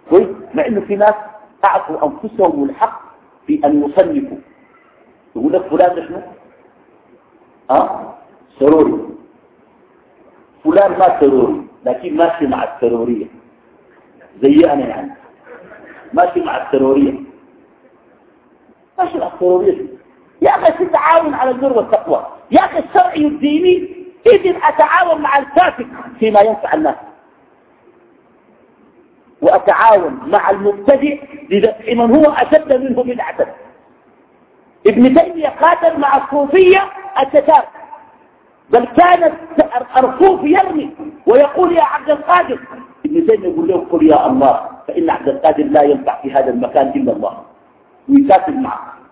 كويس. مع انه في ناس اعطوا انفسهم الحق في ان يصنفوا، يقول لك فلان ده شنو؟ سروري، فلان ما سروري لكن ماشي مع السرورية، زي انا يعني ماشي مع السرورية، ماشي مع السرورية. يا اخي في تعاون على البر والتقوى، يا اخي الشرعي الديني إذن أتعاون مع الفاسق فيما ينفع الناس، وأتعاون مع المبتدع لدفع من هو أشد منه بدعة. ابن تيمية قاتل مع الصوفية التتار، بل كان الصوف يرمي ويقول يا عبد القادر، ابن تيمية يقول له قل يا الله، فإن عبد القادر لا ينفع في هذا المكان إلا الله، ويكاتل معه.